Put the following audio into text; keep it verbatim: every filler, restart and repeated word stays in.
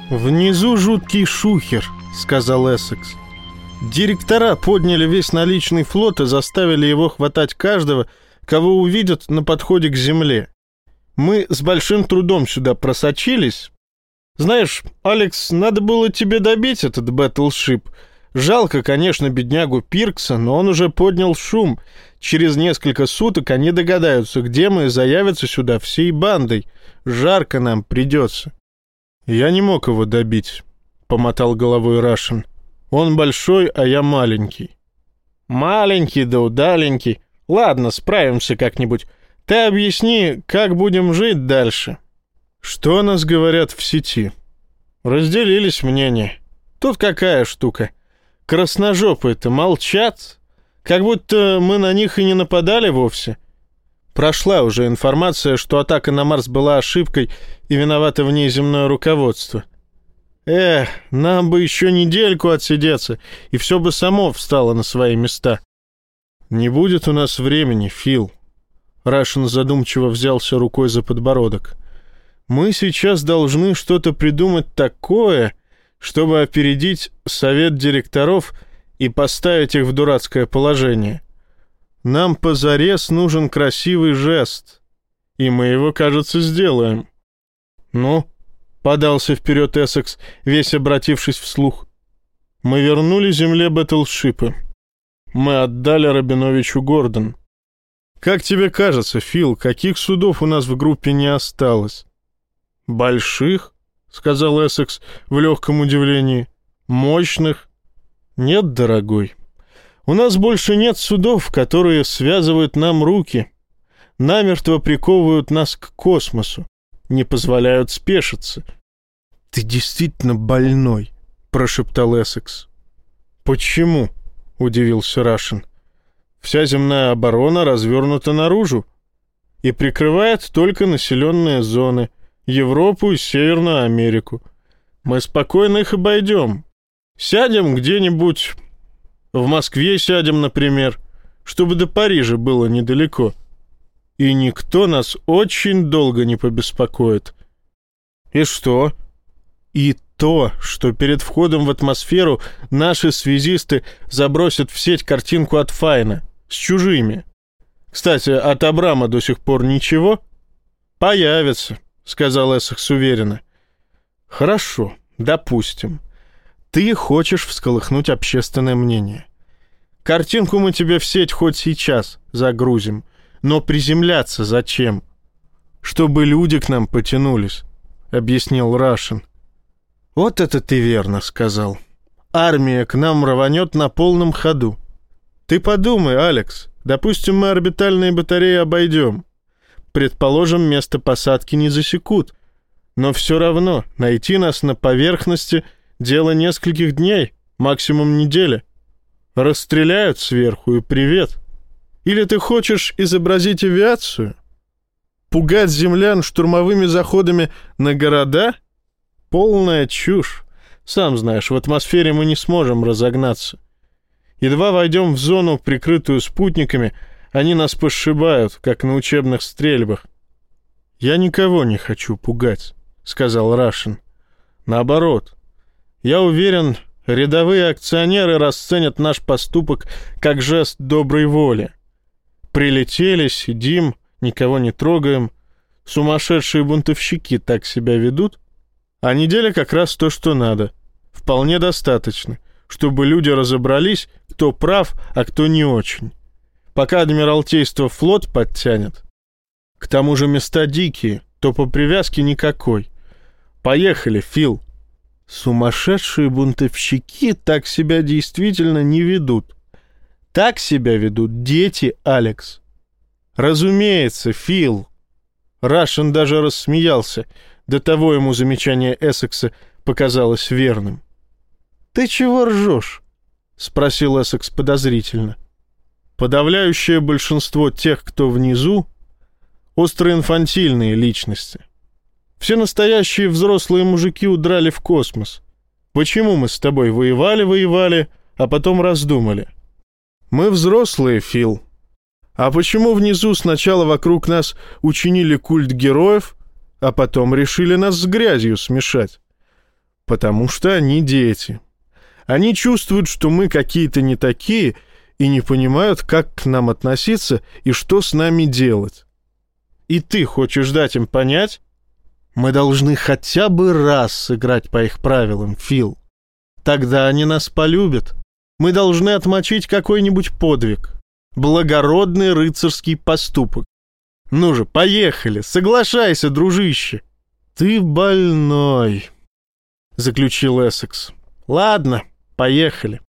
«Внизу жуткий шухер», — сказал Эссекс. «Директора подняли весь наличный флот и заставили его хватать каждого, кого увидят на подходе к земле. Мы с большим трудом сюда просочились. Знаешь, Алекс, надо было тебе добить этот бэтлшип. Жалко, конечно, беднягу Пиркса, но он уже поднял шум. Через несколько суток они догадаются, где мы, и заявятся сюда всей бандой. Жарко нам придется». «Я не мог его добить», — помотал головой Рашен. «Он большой, а я маленький». «Маленький да удаленький. Ладно, справимся как-нибудь. Ты объясни, как будем жить дальше». «Что о нас говорят в сети?» «Разделились мнения. Тут какая штука. Красножопые-то молчат, как будто мы на них и не нападали вовсе. Прошла уже информация, что атака на Марс была ошибкой и виновато в ней земное руководство. Эх, нам бы еще недельку отсидеться, и все бы само встало на свои места». «Не будет у нас времени, Фил». Рашен задумчиво взялся рукой за подбородок. «Мы сейчас должны что-то придумать такое, чтобы опередить совет директоров и поставить их в дурацкое положение. Нам позарез нужен красивый жест, и мы его, кажется, сделаем». «Ну?» — подался вперед Эссекс, весь обратившись вслух. «Мы вернули земле бэтлшипы. Мы отдали Рабиновичу Гордон. Как тебе кажется, Фил, каких судов у нас в группе не осталось?» «Больших?» — сказал Эссекс в легком удивлении. «Мощных?» «Нет, дорогой. У нас больше нет судов, которые связывают нам руки, намертво приковывают нас к космосу, не позволяют спешиться». «Ты действительно больной», — прошептал Эссекс. «Почему?» — удивился Рашен. «Вся земная оборона развернута наружу и прикрывает только населенные зоны, Европу и Северную Америку. Мы спокойно их обойдем. Сядем где-нибудь, в Москве сядем, например, чтобы до Парижа было недалеко. И никто нас очень долго не побеспокоит». «И что?» «И то, что перед входом в атмосферу наши связисты забросят в сеть картинку от Файна с чужими. Кстати, от Абрама до сих пор ничего?» «Появится», — сказал Эссекс уверенно. «Хорошо, допустим. Ты хочешь всколыхнуть общественное мнение. Картинку мы тебе в сеть хоть сейчас загрузим, но приземляться зачем? Чтобы люди к нам потянулись», — объяснил Рашен. «Вот это ты верно сказал. Армия к нам рванет на полном ходу. Ты подумай, Алекс, допустим, мы орбитальные батареи обойдем. Предположим, место посадки не засекут. Но все равно найти нас на поверхности — дело нескольких дней, максимум недели. Расстреляют сверху и привет. Или ты хочешь изобразить авиацию? Пугать землян штурмовыми заходами на города? Полная чушь. Сам знаешь, в атмосфере мы не сможем разогнаться. Едва войдем в зону, прикрытую спутниками, они нас пошибают, как на учебных стрельбах». «Я никого не хочу пугать», — сказал Рашен. «Наоборот, я уверен, рядовые акционеры расценят наш поступок как жест доброй воли. Прилетели, сидим, никого не трогаем. Сумасшедшие бунтовщики так себя ведут. А неделя как раз то, что надо. Вполне достаточно, чтобы люди разобрались, кто прав, а кто не очень. Пока Адмиралтейство флот подтянет. К тому же места дикие, то по привязке никакой. Поехали, Фил». «Сумасшедшие бунтовщики так себя действительно не ведут. Так себя ведут дети, Алекс». «Разумеется, Фил». Рашен даже рассмеялся. До того ему замечание Эссекса показалось верным. «Ты чего ржешь?» — спросил Эссекс подозрительно. «Подавляющее большинство тех, кто внизу, остроинфантильные личности. Все настоящие взрослые мужики удрали в космос. Почему мы с тобой воевали-воевали, а потом раздумали? Мы взрослые, Фил. А почему внизу сначала вокруг нас учинили культ героев, а потом решили нас с грязью смешать? Потому что они дети. Они чувствуют, что мы какие-то не такие, и не понимают, как к нам относиться и что с нами делать. И ты хочешь дать им понять? Мы должны хотя бы раз сыграть по их правилам, Фил. Тогда они нас полюбят. Мы должны отмочить какой-нибудь подвиг. Благородный рыцарский поступок. Ну же, поехали, соглашайся, дружище. Ты больной, заключил Эссекс. Ладно, поехали.